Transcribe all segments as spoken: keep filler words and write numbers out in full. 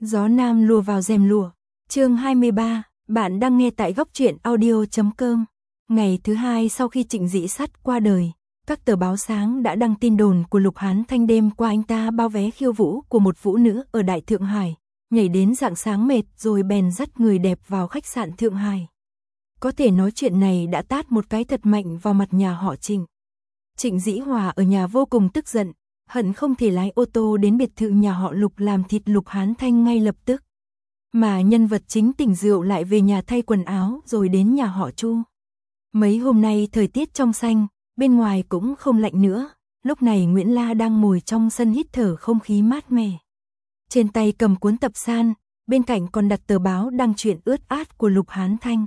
Gió nam lùa vào rèm lụa. Chương hai mươi ba, bạn đang nghe tại góc truyện audio chấm com. Ngày thứ hai sau khi Trịnh Dĩ Sắt qua đời, các tờ báo sáng đã đăng tin đồn của Lục Hán Thanh đêm qua anh ta bao vé khiêu vũ của một vũ nữ ở Đại Thượng Hải, nhảy đến rạng sáng mệt rồi bèn dắt người đẹp vào khách sạn Thượng Hải. Có thể nói chuyện này đã tát một cái thật mạnh vào mặt nhà họ Trịnh. Trịnh Dĩ Hòa ở nhà vô cùng tức giận, hận không thể lái ô tô đến biệt thự nhà họ Lục làm thịt Lục Hán Thanh ngay lập tức. Mà nhân vật chính tỉnh rượu lại về nhà thay quần áo rồi đến nhà họ Chu. Mấy hôm nay thời tiết trong xanh, bên ngoài cũng không lạnh nữa, lúc này Nguyễn La đang ngồi trong sân hít thở không khí mát mẻ. Trên tay cầm cuốn tập san, bên cạnh còn đặt tờ báo đăng truyện ướt át của Lục Hán Thanh.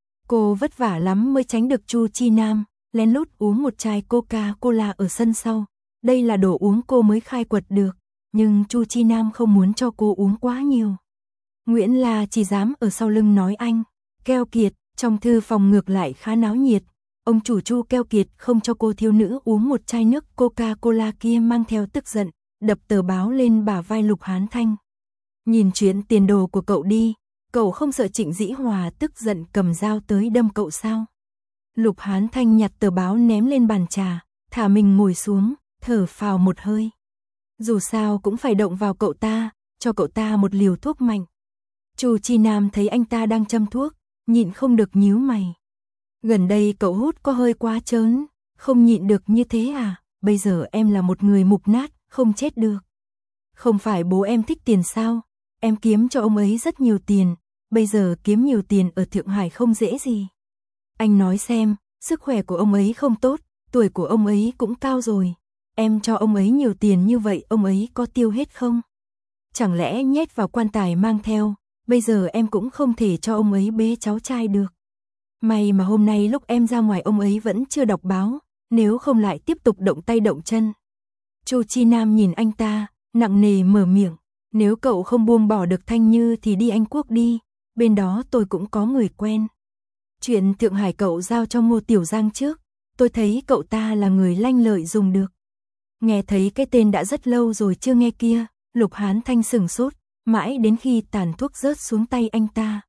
Cô vất vả lắm mới tránh được Chu Chi Nam, lén lút uống một chai Coca-Cola ở sân sau. Đây là đồ uống cô mới khai quật được, nhưng Chu Chi Nam không muốn cho cô uống quá nhiều. Nguyễn La chỉ dám ở sau lưng nói anh, keo kiệt, trong thư phòng ngược lại khá náo nhiệt. Ông chủ Chu keo kiệt không cho cô thiếu nữ uống một chai nước Coca-Cola kia mang theo tức giận, đập tờ báo lên bả vai Lục Hán Thanh. Nhìn chuyện tiền đồ của cậu đi, cậu không sợ Trịnh Dĩ Hòa tức giận cầm dao tới đâm cậu sao? Lục Hán Thanh nhặt tờ báo ném lên bàn trà, thả mình ngồi xuống, thở phào một hơi. Dù sao cũng phải động vào cậu ta, cho cậu ta một liều thuốc mạnh. Chu Chi Nam thấy anh ta đang châm thuốc, nhịn không được nhíu mày. Gần đây cậu hút có hơi quá trớn, không nhịn được như thế à? Bây giờ em là một người mục nát, không chết được. Không phải bố em thích tiền sao? Em kiếm cho ông ấy rất nhiều tiền, bây giờ kiếm nhiều tiền ở Thượng Hải không dễ gì. Anh nói xem, sức khỏe của ông ấy không tốt, tuổi của ông ấy cũng cao rồi. Em cho ông ấy nhiều tiền như vậy ông ấy có tiêu hết không? Chẳng lẽ nhét vào quan tài mang theo, bây giờ em cũng không thể cho ông ấy bế cháu trai được. May mà hôm nay lúc em ra ngoài ông ấy vẫn chưa đọc báo, nếu không lại tiếp tục động tay động chân. Chu Chi Nam nhìn anh ta, nặng nề mở miệng, nếu cậu không buông bỏ được Thanh Như thì đi Anh Quốc đi, bên đó tôi cũng có người quen. Chuyện Thượng Hải cậu giao cho Ngô Tiểu Giang trước, tôi thấy cậu ta là người lanh lợi dùng được. Nghe thấy cái tên đã rất lâu rồi chưa nghe kia, Lục Hán Thanh sừng sốt, mãi đến khi tàn thuốc rớt xuống tay anh ta.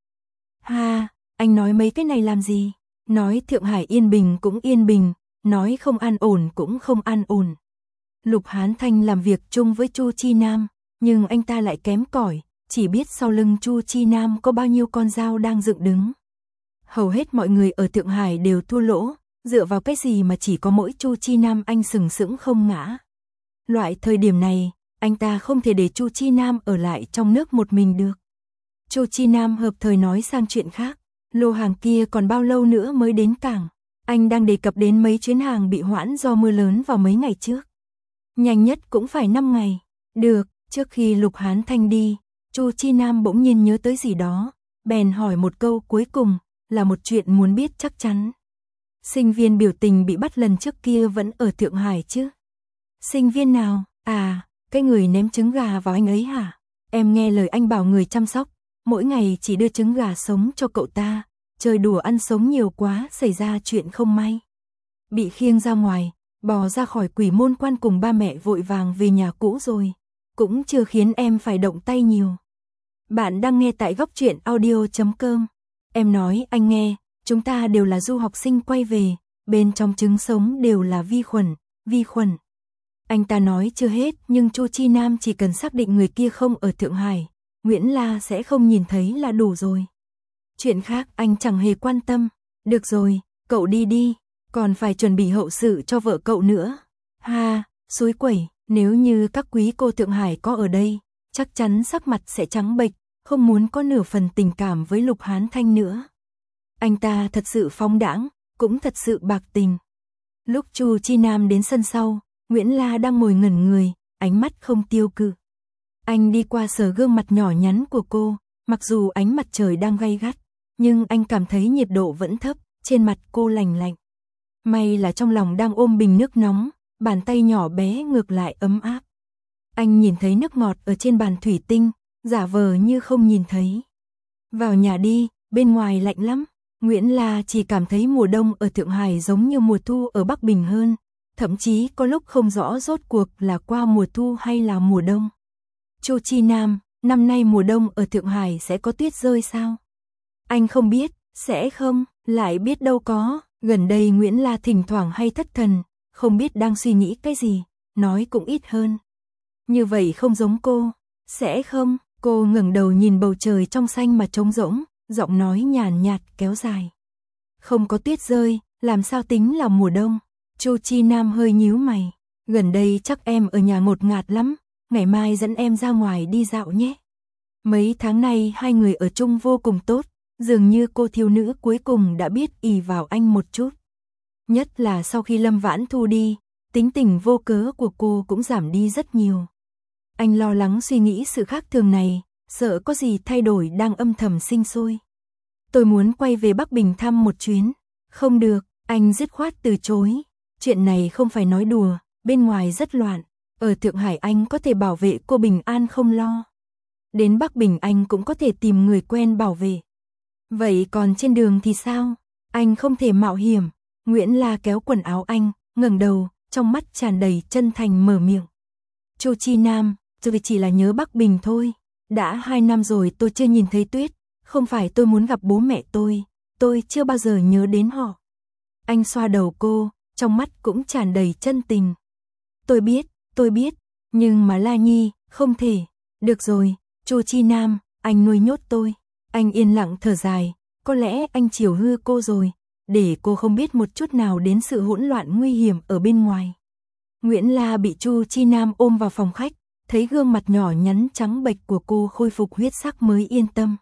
Ha, anh nói mấy cái này làm gì? Nói Thượng Hải yên bình cũng yên bình, nói không an ổn cũng không an ổn. Lục Hán Thanh làm việc chung với Chu Chi Nam, nhưng anh ta lại kém cỏi, chỉ biết sau lưng Chu Chi Nam có bao nhiêu con dao đang dựng đứng. Hầu hết mọi người ở Thượng Hải đều thua lỗ, dựa vào cái gì mà chỉ có mỗi Chu Chi Nam anh sừng sững không ngã. Loại thời điểm này, anh ta không thể để Chu Chi Nam ở lại trong nước một mình được. Chu Chi Nam hợp thời nói sang chuyện khác, lô hàng kia còn bao lâu nữa mới đến cảng? Anh đang đề cập đến mấy chuyến hàng bị hoãn do mưa lớn vào mấy ngày trước. Nhanh nhất cũng phải năm ngày. Được, trước khi Lục Hán Thanh đi, Chu Chi Nam bỗng nhiên nhớ tới gì đó, bèn hỏi một câu cuối cùng, là một chuyện muốn biết chắc chắn. Sinh viên biểu tình bị bắt lần trước kia vẫn ở Thượng Hải chứ? Sinh viên nào? À, cái người ném trứng gà vào anh ấy hả? Em nghe lời anh bảo người chăm sóc, mỗi ngày chỉ đưa trứng gà sống cho cậu ta, chơi đùa ăn sống nhiều quá xảy ra chuyện không may. Bị khiêng ra ngoài, bò ra khỏi quỷ môn quan cùng ba mẹ vội vàng về nhà cũ rồi, cũng chưa khiến em phải động tay nhiều. Bạn đang nghe tại góc truyện audio chấm com. Em nói anh nghe, chúng ta đều là du học sinh quay về, bên trong trứng sống đều là vi khuẩn, vi khuẩn. Anh ta nói chưa hết nhưng Chu Chi Nam chỉ cần xác định người kia không ở Thượng Hải, Nguyễn La sẽ không nhìn thấy là đủ rồi. Chuyện khác anh chẳng hề quan tâm. Được rồi, cậu đi đi, còn phải chuẩn bị hậu sự cho vợ cậu nữa. Ha, xúi quẩy, nếu như các quý cô Thượng Hải có ở đây, chắc chắn sắc mặt sẽ trắng bệch, không muốn có nửa phần tình cảm với Lục Hán Thanh nữa. Anh ta thật sự phóng đãng, cũng thật sự bạc tình. Lúc Chu Chi Nam đến sân sau, Nguyễn La đang ngồi ngẩn người, ánh mắt không tiêu cự. Anh đi qua sờ gương mặt nhỏ nhắn của cô, mặc dù ánh mặt trời đang gay gắt, nhưng anh cảm thấy nhiệt độ vẫn thấp, trên mặt cô lành lạnh. May là trong lòng đang ôm bình nước nóng, bàn tay nhỏ bé ngược lại ấm áp. Anh nhìn thấy nước ngọt ở trên bàn thủy tinh, giả vờ như không nhìn thấy. Vào nhà đi, bên ngoài lạnh lắm. Nguyễn La chỉ cảm thấy mùa đông ở Thượng Hải giống như mùa thu ở Bắc Bình hơn, thậm chí có lúc không rõ rốt cuộc là qua mùa thu hay là mùa đông. Chu Chi Nam, năm nay mùa đông ở Thượng Hải sẽ có tuyết rơi sao? Anh không biết, sẽ không, lại biết đâu có, gần đây Nguyễn La thỉnh thoảng hay thất thần, không biết đang suy nghĩ cái gì, nói cũng ít hơn. Như vậy không giống cô, sẽ không, cô ngẩng đầu nhìn bầu trời trong xanh mà trống rỗng, giọng nói nhàn nhạt kéo dài. Không có tuyết rơi, làm sao tính là mùa đông? Chu Chi Nam hơi nhíu mày, gần đây chắc em ở nhà ngột ngạt lắm, ngày mai dẫn em ra ngoài đi dạo nhé. Mấy tháng nay hai người ở chung vô cùng tốt, dường như cô thiếu nữ cuối cùng đã biết ỷ vào anh một chút. Nhất là sau khi Lâm Vãn Thu đi, tính tình vô cớ của cô cũng giảm đi rất nhiều. Anh lo lắng suy nghĩ sự khác thường này, sợ có gì thay đổi đang âm thầm sinh sôi. Tôi muốn quay về Bắc Bình thăm một chuyến. Không được, anh dứt khoát từ chối. Chuyện này không phải nói đùa, bên ngoài rất loạn. Ở Thượng Hải anh có thể bảo vệ cô bình an không lo. Đến Bắc Bình anh cũng có thể tìm người quen bảo vệ. Vậy còn trên đường thì sao? Anh không thể mạo hiểm. Nguyễn La kéo quần áo anh, ngẩng đầu, trong mắt tràn đầy chân thành mở miệng. Chu Chi Nam, tôi chỉ là nhớ Bắc Bình thôi. Đã hai năm rồi tôi chưa nhìn thấy tuyết. Không phải tôi muốn gặp bố mẹ tôi, tôi chưa bao giờ nhớ đến họ. Anh xoa đầu cô, trong mắt cũng tràn đầy chân tình. Tôi biết, tôi biết, nhưng mà La Nhi, không thể. Được rồi, Chu Chi Nam, anh nuôi nhốt tôi. Anh yên lặng thở dài, có lẽ anh chiều hư cô rồi, để cô không biết một chút nào đến sự hỗn loạn nguy hiểm ở bên ngoài. Nguyễn La bị Chu Chi Nam ôm vào phòng khách, thấy gương mặt nhỏ nhắn trắng bệch của cô khôi phục huyết sắc mới yên tâm.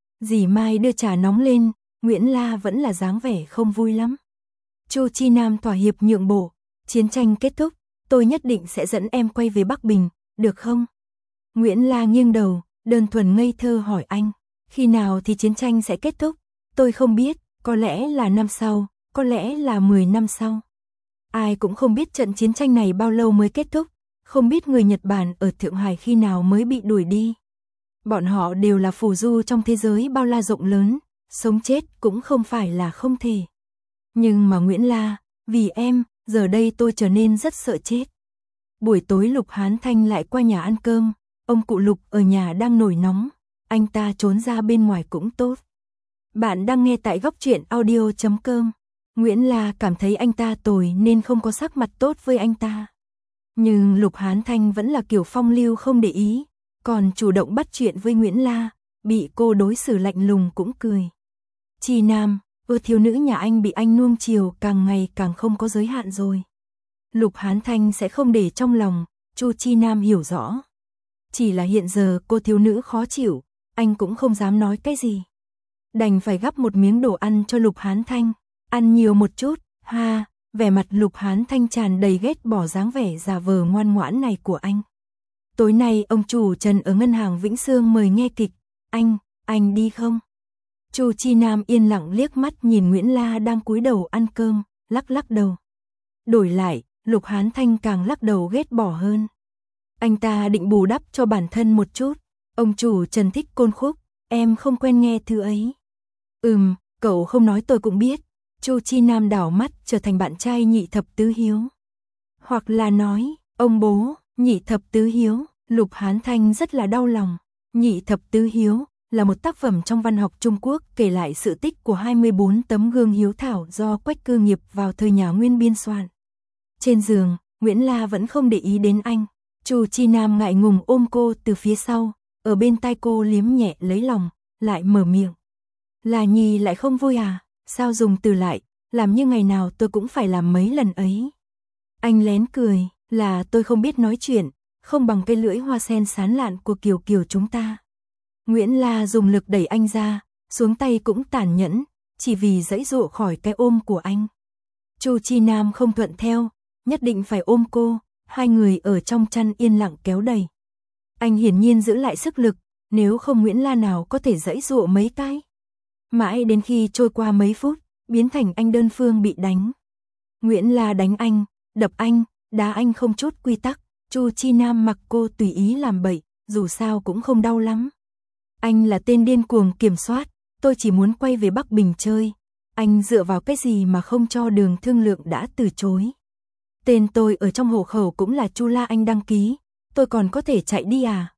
Dì Mai đưa trà nóng lên, Nguyễn La vẫn là dáng vẻ không vui lắm. Chu Chi Nam thỏa hiệp nhượng bộ, chiến tranh kết thúc, tôi nhất định sẽ dẫn em quay về Bắc Bình, được không? Nguyễn La nghiêng đầu, đơn thuần ngây thơ hỏi anh, khi nào thì chiến tranh sẽ kết thúc? Tôi không biết, có lẽ là năm sau, có lẽ là mười năm sau. Ai cũng không biết trận chiến tranh này bao lâu mới kết thúc, không biết người Nhật Bản ở Thượng Hải khi nào mới bị đuổi đi. Bọn họ đều là phù du trong thế giới bao la rộng lớn, sống chết cũng không phải là không thể. Nhưng mà Nguyễn La, vì em, giờ đây tôi trở nên rất sợ chết. Buổi tối Lục Hán Thanh lại qua nhà ăn cơm, ông cụ Lục ở nhà đang nổi nóng, anh ta trốn ra bên ngoài cũng tốt. Bạn đang nghe tại góc truyện audio chấm com. Nguyễn La cảm thấy anh ta tồi nên không có sắc mặt tốt với anh ta. Nhưng Lục Hán Thanh vẫn là kiểu phong lưu không để ý, còn chủ động bắt chuyện với Nguyễn La, bị cô đối xử lạnh lùng cũng cười. Chi Nam, ưa thiếu nữ nhà anh bị anh nuông chiều càng ngày càng không có giới hạn rồi. Lục Hán Thanh sẽ không để trong lòng, Chu Chi Nam hiểu rõ. Chỉ là hiện giờ cô thiếu nữ khó chịu, anh cũng không dám nói cái gì. Đành phải gắp một miếng đồ ăn cho Lục Hán Thanh, ăn nhiều một chút, ha, vẻ mặt Lục Hán Thanh tràn đầy ghét bỏ dáng vẻ giả vờ ngoan ngoãn này của anh. Tối nay ông chủ Trần ở ngân hàng Vĩnh Sương mời nghe kịch, anh, anh đi không? Chu Chi Nam yên lặng liếc mắt nhìn Nguyễn La đang cúi đầu ăn cơm, lắc lắc đầu. Đổi lại, Lục Hán Thanh càng lắc đầu ghét bỏ hơn. Anh ta định bù đắp cho bản thân một chút, ông chủ Trần thích côn khúc, em không quen nghe thứ ấy. Ừm, cậu không nói tôi cũng biết. Chu Chi Nam đảo mắt trở thành bạn trai Nhị Thập Tứ Hiếu. Hoặc là nói, ông bố, Nhị Thập Tứ Hiếu, Lục Hán Thanh rất là đau lòng. Nhị Thập Tứ Hiếu là một tác phẩm trong văn học Trung Quốc kể lại sự tích của hai mươi bốn tấm gương hiếu thảo do Quách Cư Nghiệp vào thời nhà Nguyên biên soạn. Trên giường, Nguyễn La vẫn không để ý đến anh. Chu Chi Nam ngại ngùng ôm cô từ phía sau, ở bên tai cô liếm nhẹ lấy lòng, lại mở miệng. Là Nhi lại không vui à? Sao dùng từ lại, làm như ngày nào tôi cũng phải làm mấy lần ấy. Anh lén cười, là tôi không biết nói chuyện, không bằng cây lưỡi hoa sen sán lạn của Kiều Kiều chúng ta. Nguyễn La dùng lực đẩy anh ra, xuống tay cũng tàn nhẫn, chỉ vì giãy giụa khỏi cái ôm của anh. Chu Chi Nam không thuận theo, nhất định phải ôm cô, hai người ở trong chăn yên lặng kéo đẩy. Anh hiển nhiên giữ lại sức lực, nếu không Nguyễn La nào có thể giãy giụa mấy cái. Mãi đến khi trôi qua mấy phút, biến thành anh đơn phương bị đánh. Nguyễn La đánh anh, đập anh, đá anh không chút quy tắc, Chu Chi Nam mặc cô tùy ý làm bậy, dù sao cũng không đau lắm. Anh là tên điên cuồng kiểm soát, tôi chỉ muốn quay về Bắc Bình chơi. Anh dựa vào cái gì mà không cho Đường Thương Lượng đã từ chối. Tên tôi ở trong hộ khẩu cũng là Chu La anh đăng ký, tôi còn có thể chạy đi à,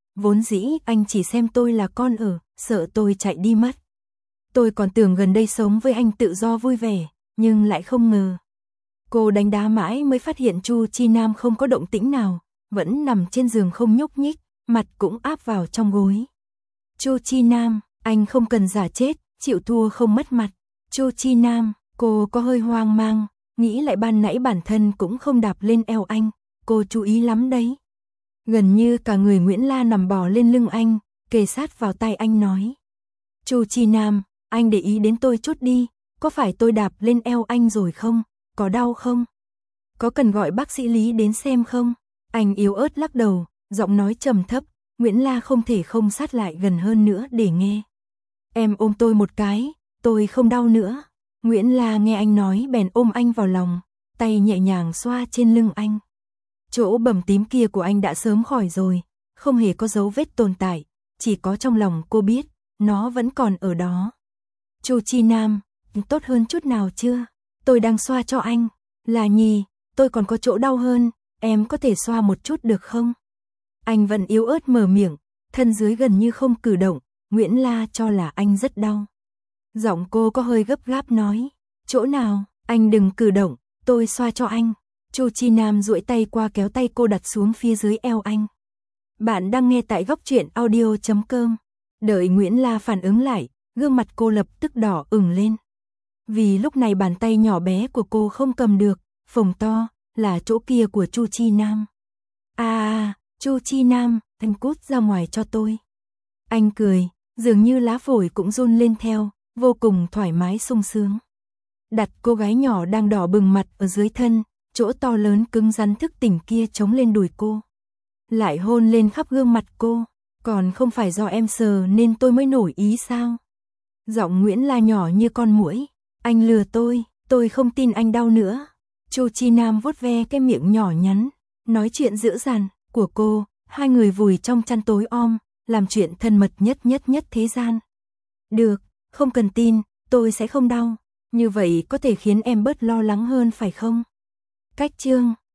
vốn dĩ anh chỉ xem tôi là con ở, sợ tôi chạy đi mất. Tôi còn tưởng gần đây sống với anh tự do vui vẻ, nhưng lại không ngờ. Cô đánh đá mãi mới phát hiện Chu Chi Nam không có động tĩnh nào, vẫn nằm trên giường không nhúc nhích, mặt cũng áp vào trong gối. Chu Chi Nam, anh không cần giả chết, chịu thua không mất mặt. Chu Chi Nam, cô có hơi hoang mang, nghĩ lại ban nãy bản thân cũng không đạp lên eo anh, cô chú ý lắm đấy. Gần như cả người Nguyễn La nằm bò lên lưng anh, kề sát vào tay anh nói. Chu Chi Nam, anh để ý đến tôi chút đi, có phải tôi đạp lên eo anh rồi không? Có đau không? Có cần gọi bác sĩ Lý đến xem không? Anh yếu ớt lắc đầu, giọng nói trầm thấp, Nguyễn La không thể không sát lại gần hơn nữa để nghe. Em ôm tôi một cái, tôi không đau nữa. Nguyễn La nghe anh nói bèn ôm anh vào lòng, tay nhẹ nhàng xoa trên lưng anh. Chỗ bầm tím kia của anh đã sớm khỏi rồi, không hề có dấu vết tồn tại, chỉ có trong lòng cô biết, nó vẫn còn ở đó. Chu Chi Nam, tốt hơn chút nào chưa? Tôi đang xoa cho anh. Là Nhi, tôi còn có chỗ đau hơn, em có thể xoa một chút được không? Anh vẫn yếu ớt mở miệng, thân dưới gần như không cử động, Nguyễn La cho là anh rất đau. Giọng cô có hơi gấp gáp nói, chỗ nào, anh đừng cử động, tôi xoa cho anh. Chu Chi Nam duỗi tay qua kéo tay cô đặt xuống phía dưới eo anh. Bạn đang nghe tại góc truyện audio chấm com. Đợi Nguyễn La phản ứng lại, gương mặt cô lập tức đỏ ửng lên. Vì lúc này bàn tay nhỏ bé của cô không cầm được, phồng to, là chỗ kia của Chu Chi Nam. À à, Chu Chi Nam, anh cút ra ngoài cho tôi. Anh cười, dường như lá phổi cũng run lên theo, vô cùng thoải mái sung sướng. Đặt cô gái nhỏ đang đỏ bừng mặt ở dưới thân, chỗ to lớn cứng rắn thức tỉnh kia chống lên đùi cô. Lại hôn lên khắp gương mặt cô, còn không phải do em sờ nên tôi mới nổi ý sao? Giọng Nguyễn La nhỏ như con muỗi, anh lừa tôi, tôi không tin anh đau nữa. Chu Chi Nam vuốt ve cái miệng nhỏ nhắn, nói chuyện dữ dằn của cô, hai người vùi trong chăn tối om, làm chuyện thân mật nhất nhất nhất thế gian. Được, không cần tin, tôi sẽ không đau, như vậy có thể khiến em bớt lo lắng hơn phải không? Cách chương